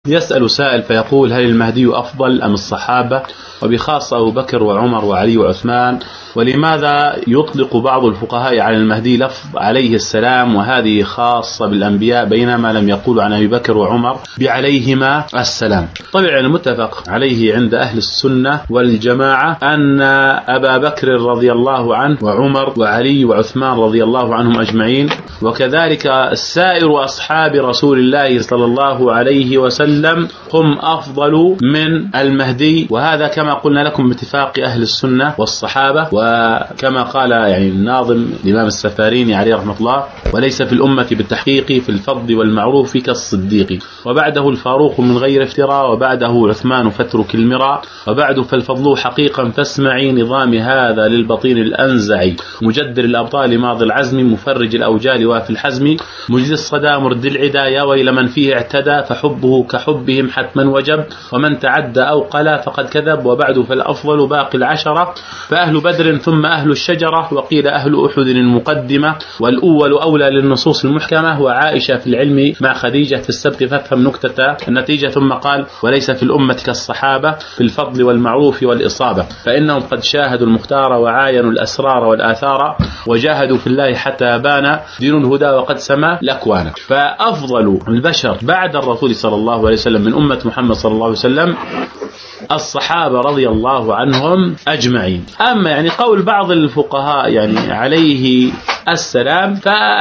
يسأل سائل فيقول: هل المهدي أفضل أم الصحابة، وبخاصة أبو بكر وعمر وعلي وعثمان؟ ولماذا يطلق بعض الفقهاء على المهدي لفظ عليه السلام وهذه خاصة بالأنبياء، بينما لم يقولوا عن أبي بكر وعمر بعليهما السلام؟ طبعا المتفق عليه عند أهل السنة والجماعة أن أبا بكر رضي الله عنه وعمر وعلي وعثمان رضي الله عنهم أجمعين، وكذلك سائر أصحاب رسول الله صلى الله عليه وسلم هم أفضل من المهدي، وهذا كما قلنا لكم باتفاق أهل السنة والصحابة، وكما قال الناظم الإمام السفاريني عليه رحمة الله: وليس في الأمة بالتحقيق في الفضل والمعروف كالصديق، وبعده الفاروق من غير افتراء، وبعده عثمان فاترك المراء، وبعد فالفضل حقيقا فاسمعي نظام هذا للبطين الأنزعي، مجدر الأبطال ماضي العزم، مفرج الأوجال وفي الحزم، مجد الصدى مرد العدا، يا ويل من فيه اعتدى، فحبه كحبهم حتما وجب، ومن تعدى أو قلا فقد كذب، وبعد فالأفضل باقي العشرة، فأهل بدر ثم أهل الشجرة، وقيل أهل أحد المقدمة، والأول أولى للنصوص المحكمة، وعائشة في العلم مع خديجة في السبق، فافهم نكتة النتيجة. ثم قال: وليس في الأمة كالصحابة في الفضل والمعروف والإصابة، فإنهم قد شاهدوا المختار وعاينوا الأسرار والآثار، وجاهدوا في الله حتى بان دين الهدى وقد سما الأكوان. فأفضل البشر بعد الرسول صلى الله عليه وسلم من أمة محمد صلى الله عليه وسلم الصحابة رضي الله عنهم أجمعين. أما قول بعض الفقهاء عليه السلام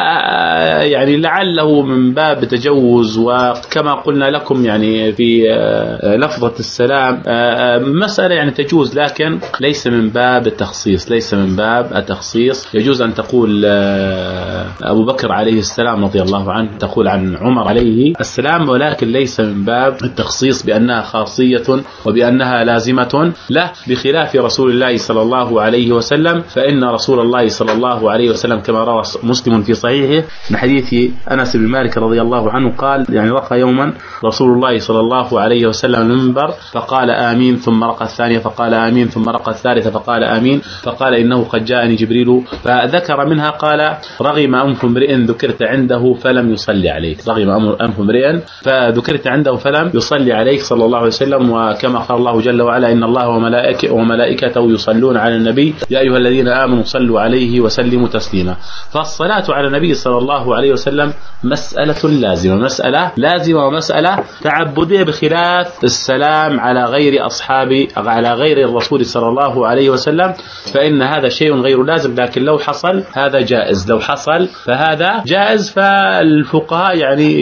لعله من باب تجوز، وكما قلنا لكم في لفظة السلام مسألة تجوز، لكن ليس من باب التخصيص، ليس من باب التخصيص. يجوز أن تقول أبو بكر عليه السلام رضي الله عنه، تقول عن عمر عليه السلام، ولكن ليس من باب التخصيص بأنها خاصية وبأنها لازمة له، بخلاف رسول الله صلى الله عليه وسلم، فإن رسول الله صلى الله عليه وسلم كما روى مسلم في صحيحه من حديث أنس بن مالك رضي الله عنه قال: رقى يوما رسول الله صلى الله عليه وسلم المنبر فقال آمين، ثم رقى الثانية فقال آمين، ثم رقى الثالثة فقال آمين، فقال: إنه قد جاءني جبريل. فذكر منها قال: رغم أنف امرئ ذكرت عنده فلم يصلي عليك، رغم أنف امرئ فذكرت عنده فلم يصلي عليك صلى الله عليه وسلم. وكما قال الله جل وعلا: إن الله وملائكته يصلون على النبي يا أيها الذين آمنوا صلوا عليه وسلموا تسليما. فالصلاة على النبي صلى الله عليه وسلم مسألة لازمة، مسألة لازمة ومسألة تعبدية، بخلاف السلام على غير الرسول صلى الله عليه وسلم، فإن هذا شيء غير لازم، لكن لو حصل هذا جائز، لو حصل فهذا جائز. فالفقهاء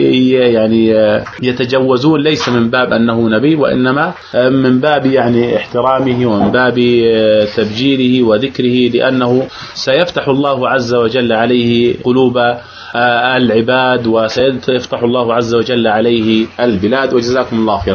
يتجوزون، ليس من باب أنه نبي، وإنما من باب احترامه ومن باب تبجيله وذكره، لأنه سيفتح الله عز وجل عليه قلوب العباد، وسيفتح الله عز وجل عليه البلاد. وجزاكم الله خير.